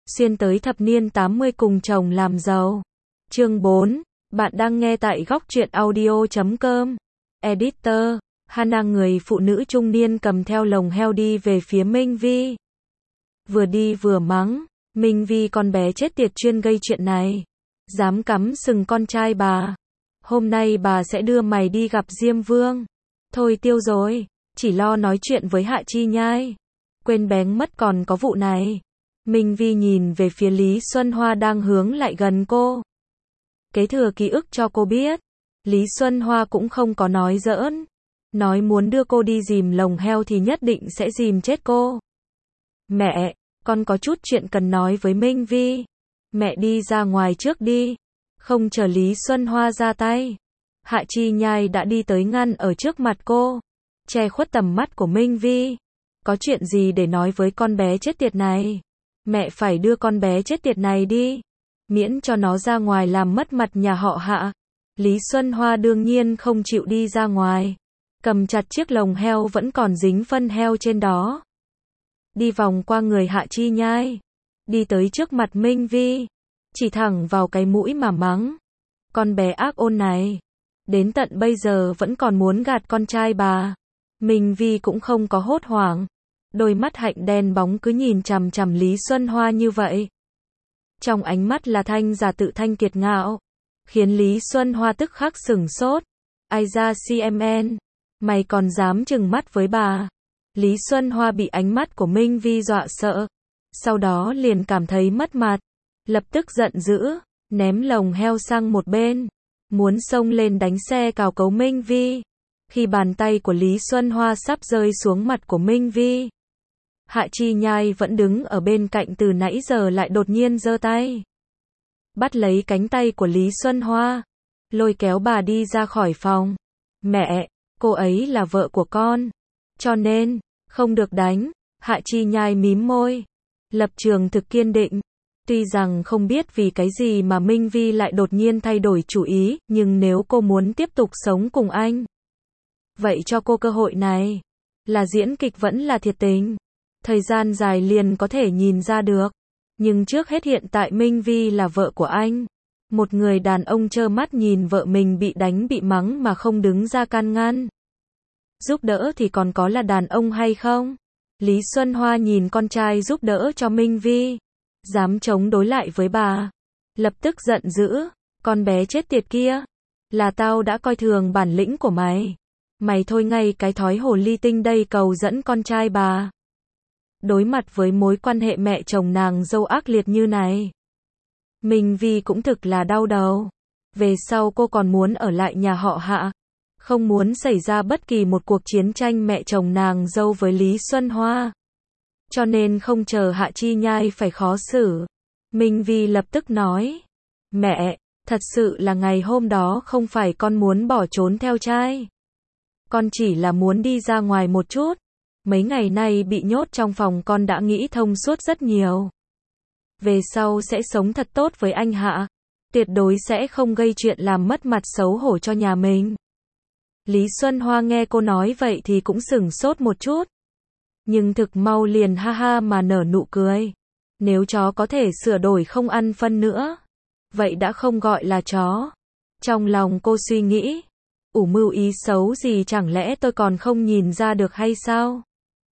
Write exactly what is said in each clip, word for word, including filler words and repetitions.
xuyên tới thập niên tám mươi cùng chồng làm giàu. Chương bốn, bạn đang nghe tại góc truyện audio chấm com. Editor, Hana người phụ nữ trung niên cầm theo lồng heo đi về phía Minh Vi. Vừa đi vừa mắng, Minh Vi con bé chết tiệt chuyên gây chuyện này. Dám cắm sừng con trai bà. Hôm nay bà sẽ đưa mày đi gặp Diêm Vương. Thôi tiêu rồi, chỉ lo nói chuyện với Hạ Chi Nhai. Quên bén mất còn có vụ này. Minh Vi nhìn về phía Lý Xuân Hoa đang hướng lại gần cô. Kế thừa ký ức cho cô biết. Lý Xuân Hoa cũng không có nói giỡn. Nói muốn đưa cô đi dìm lồng heo thì nhất định sẽ dìm chết cô. Mẹ, con có chút chuyện cần nói với Minh Vi. Mẹ đi ra ngoài trước đi. Không chờ Lý Xuân Hoa ra tay. Hạ Chi Nhai đã đi tới ngăn ở trước mặt cô. Che khuất tầm mắt của Minh Vi. Có chuyện gì để nói với con bé chết tiệt này? Mẹ phải đưa con bé chết tiệt này đi. Miễn cho nó ra ngoài làm mất mặt nhà họ Hạ. Lý Xuân Hoa đương nhiên không chịu đi ra ngoài. Cầm chặt chiếc lồng heo vẫn còn dính phân heo trên đó. Đi vòng qua người Hạ Chi Nhai. Đi tới trước mặt Minh Vi. Chỉ thẳng vào cái mũi mà mắng. Con bé ác ôn này. Đến tận bây giờ vẫn còn muốn gạt con trai bà. Minh Vi cũng không có hốt hoảng. Đôi mắt hạnh đen bóng cứ nhìn chằm chằm Lý Xuân Hoa như vậy. Trong ánh mắt là thanh giả tự thanh kiệt ngạo. Khiến Lý Xuân Hoa tức khắc sửng sốt. Ai ra xê em en. Mày còn dám trừng mắt với bà. Lý Xuân Hoa bị ánh mắt của Minh Vi dọa sợ. Sau đó liền cảm thấy mất mặt. Lập tức giận dữ. Ném lồng heo sang một bên. Muốn xông lên đánh xe cào cấu Minh Vi. Khi bàn tay của Lý Xuân Hoa sắp rơi xuống mặt của Minh Vi. Hạ Chi Nhai vẫn đứng ở bên cạnh từ nãy giờ lại đột nhiên giơ tay. Bắt lấy cánh tay của Lý Xuân Hoa. Lôi kéo bà đi ra khỏi phòng. Mẹ, cô ấy là vợ của con. Cho nên, không được đánh. Hạ Chi Nhai mím môi. Lập trường thực kiên định. Tuy rằng không biết vì cái gì mà Minh Vi lại đột nhiên thay đổi chủ ý, nhưng nếu cô muốn tiếp tục sống cùng anh. Vậy cho cô cơ hội này. Là diễn kịch vẫn là thiệt tình. Thời gian dài liền có thể nhìn ra được. Nhưng trước hết hiện tại Minh Vi là vợ của anh. Một người đàn ông trơ mắt nhìn vợ mình bị đánh bị mắng mà không đứng ra can ngăn. Giúp đỡ thì còn có là đàn ông hay không? Lý Xuân Hoa nhìn con trai giúp đỡ cho Minh Vi. Dám chống đối lại với bà. Lập tức giận dữ. Con bé chết tiệt kia. Là tao đã coi thường bản lĩnh của mày. Mày thôi ngay cái thói hồ ly tinh đây cầu dẫn con trai bà. Đối mặt với mối quan hệ mẹ chồng nàng dâu ác liệt như này. Minh Vi cũng thực là đau đầu. Về sau cô còn muốn ở lại nhà họ Hạ. Không muốn xảy ra bất kỳ một cuộc chiến tranh mẹ chồng nàng dâu với Lý Xuân Hoa. Cho nên không chờ Hạ Chi Nhai phải khó xử. Minh Vi lập tức nói. Mẹ, thật sự là ngày hôm đó không phải con muốn bỏ trốn theo trai. Con chỉ là muốn đi ra ngoài một chút. Mấy ngày nay bị nhốt trong phòng con đã nghĩ thông suốt rất nhiều. Về sau sẽ sống thật tốt với anh Hạ. Tuyệt đối sẽ không gây chuyện làm mất mặt xấu hổ cho nhà mình. Lý Xuân Hoa nghe cô nói vậy thì cũng sửng sốt một chút. Nhưng thực mau liền ha ha mà nở nụ cười. Nếu chó có thể sửa đổi không ăn phân nữa. Vậy đã không gọi là chó. Trong lòng cô suy nghĩ. Ủ mưu ý xấu gì chẳng lẽ tôi còn không nhìn ra được hay sao?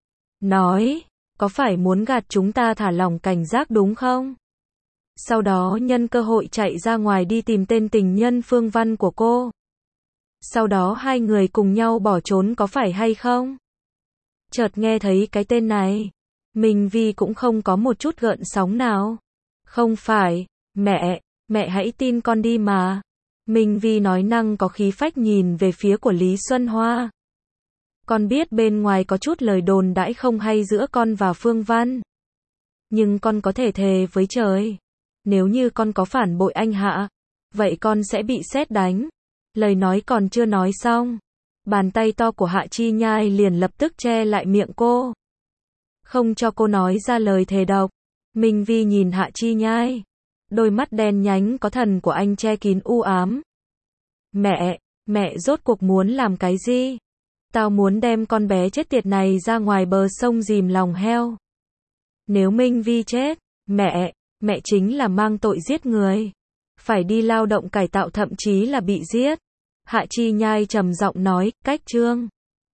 Nói, có phải muốn gạt chúng ta thả lỏng cảnh giác đúng không? Sau đó nhân cơ hội chạy ra ngoài đi tìm tên tình nhân Phương Văn của cô. Sau đó hai người cùng nhau bỏ trốn có phải hay không? Chợt nghe thấy cái tên này. Minh Vi cũng không có một chút gợn sóng nào. Không phải, mẹ, mẹ hãy tin con đi mà. Minh Vi nói năng có khí phách nhìn về phía của Lý Xuân Hoa. Con biết bên ngoài có chút lời đồn đãi không hay giữa con và Phương Văn. Nhưng con có thể thề với trời. Nếu như con có phản bội anh Hạ, vậy con sẽ bị sét đánh. Lời nói còn chưa nói xong. Bàn tay to của Hạ Chi Nhai liền lập tức che lại miệng cô. Không cho cô nói ra lời thề độc. Minh Vi nhìn Hạ Chi Nhai. Đôi mắt đen nhánh có thần của anh che kín u ám. Mẹ, mẹ rốt cuộc muốn làm cái gì? Tao muốn đem con bé chết tiệt này ra ngoài bờ sông dìm lòng heo. Nếu Minh Vi chết, mẹ, Mẹ chính là mang tội giết người. Phải đi lao động cải tạo thậm chí là bị giết. Hạ Chi Nhai trầm giọng nói, cách chương.